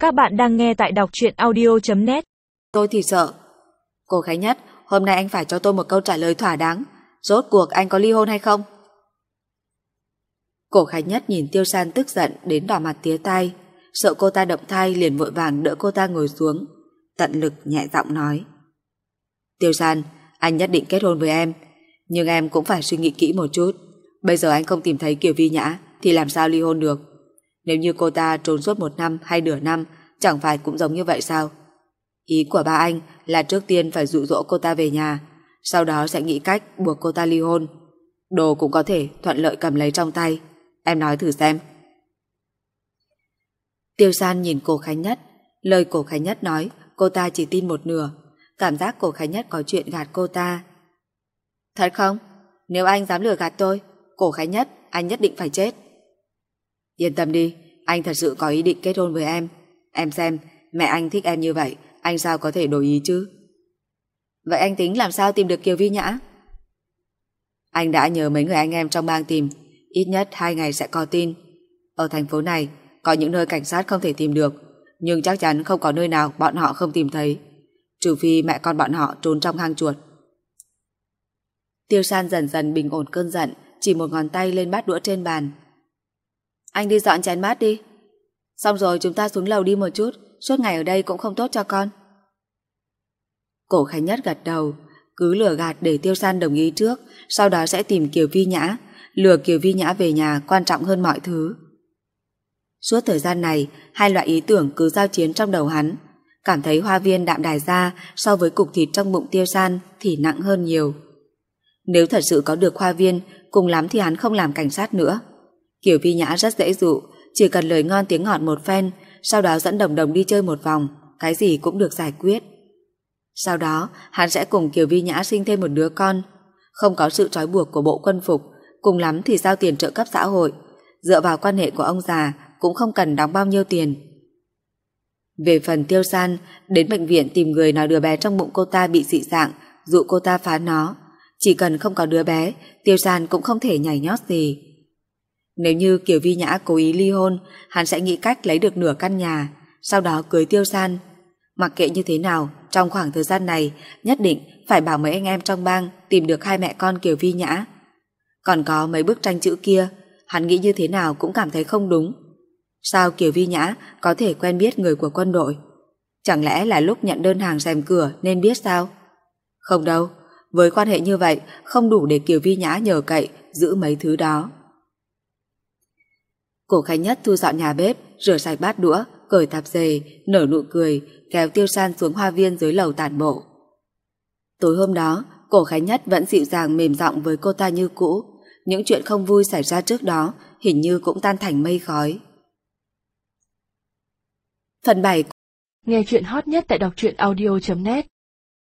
Các bạn đang nghe tại đọc truyện audio.net. Tôi thì sợ. Cô Khánh Nhất, hôm nay anh phải cho tôi một câu trả lời thỏa đáng. Rốt cuộc anh có ly hôn hay không? Cổ Khánh Nhất nhìn Tiêu San tức giận đến đỏ mặt tía tai. Sợ cô ta động thai liền vội vàng đỡ cô ta ngồi xuống, tận lực nhẹ giọng nói: Tiêu San, anh nhất định kết hôn với em, nhưng em cũng phải suy nghĩ kỹ một chút. Bây giờ anh không tìm thấy Kiều Vi Nhã thì làm sao ly hôn được? Nếu như cô ta trốn suốt 1 năm hay nửa năm, chẳng phải cũng giống như vậy sao? Ý của ba anh là trước tiên phải dụ dỗ cô ta về nhà, sau đó sẽ nghĩ cách buộc cô ta ly hôn. Đồ cũng có thể thuận lợi cầm lấy trong tay. Em nói thử xem. Tiêu San nhìn Cổ Khánh Nhất. Lời Cổ Khánh Nhất nói cô ta chỉ tin một nửa. Cảm giác Cổ Khánh Nhất có chuyện gạt cô ta. Thật không? Nếu anh dám lừa gạt tôi, Cổ Khánh Nhất, anh nhất định phải chết. Yên tâm đi, anh thật sự có ý định kết hôn với em. Em xem, mẹ anh thích em như vậy, anh sao có thể đổi ý chứ? Vậy anh tính làm sao tìm được Kiều Vi Nhã? Anh đã nhờ mấy người anh em trong bang tìm, ít nhất 2 ngày sẽ có tin. Ở thành phố này có những nơi cảnh sát không thể tìm được, nhưng chắc chắn không có nơi nào bọn họ không tìm thấy, trừ phi mẹ con bọn họ trốn trong hang chuột. Tiêu San dần dần bình ổn cơn giận, chỉ một ngón tay lên bát đũa trên bàn. Anh đi dọn chén bát đi. Xong rồi chúng ta xuống lầu đi một chút, suốt ngày ở đây cũng không tốt cho con. Cổ Khánh Nhất gật đầu, cứ lừa gạt để Tiêu San đồng ý trước, sau đó sẽ tìm Kiều Vi Nhã, lừa Kiều Vi Nhã về nhà quan trọng hơn mọi thứ. Suốt thời gian này, hai loại ý tưởng cứ giao chiến trong đầu hắn, cảm thấy hoa viên Đạm Đài Gia so với cục thịt trong bụng Tiêu San thì nặng hơn nhiều. Nếu thật sự có được hoa viên, cùng lắm thì hắn không làm cảnh sát nữa. Kiều Vi Nhã rất dễ dụ, chỉ cần lời ngon tiếng ngọt một phen, sau đó dẫn Đồng Đồng đi chơi một vòng, cái gì cũng được giải quyết. Sau đó, hắn sẽ cùng Kiều Vi Nhã sinh thêm một đứa con. Không có sự trói buộc của bộ quân phục, cùng lắm thì giao tiền trợ cấp xã hội. Dựa vào quan hệ của ông già, cũng không cần đóng bao nhiêu tiền. Về phần Tiêu San, đến bệnh viện tìm người nói đứa bé trong bụng cô ta bị dị dạng, dụ cô ta phá nó. Chỉ cần không có đứa bé, Tiêu San cũng không thể nhảy nhót gì. Nếu như Kiều Vi Nhã cố ý ly hôn, hắn sẽ nghĩ cách lấy được nửa căn nhà, sau đó cưới Tiêu San. Mặc kệ như thế nào, trong khoảng thời gian này, nhất định phải bảo mấy anh em trong bang tìm được hai mẹ con Kiều Vi Nhã. Còn có mấy bức tranh chữ kia, hắn nghĩ như thế nào cũng cảm thấy không đúng. Sao Kiều Vi Nhã có thể quen biết người của quân đội? Chẳng lẽ là lúc nhận đơn hàng rèm cửa nên biết sao? Không đâu, với quan hệ như vậy không đủ để Kiều Vi Nhã nhờ cậy giữ mấy thứ đó. Cổ Khánh Nhất thu dọn nhà bếp, rửa sạch bát đũa, cởi tạp dề, nở nụ cười, kéo Tiêu San xuống hoa viên dưới lầu tản bộ. Tối hôm đó, Cổ Khánh Nhất vẫn dịu dàng mềm giọng với cô ta như cũ. Những chuyện không vui xảy ra trước đó hình như cũng tan thành mây khói. Phần 7. Nghe chuyện hot nhất tại đọc truyện audio.net.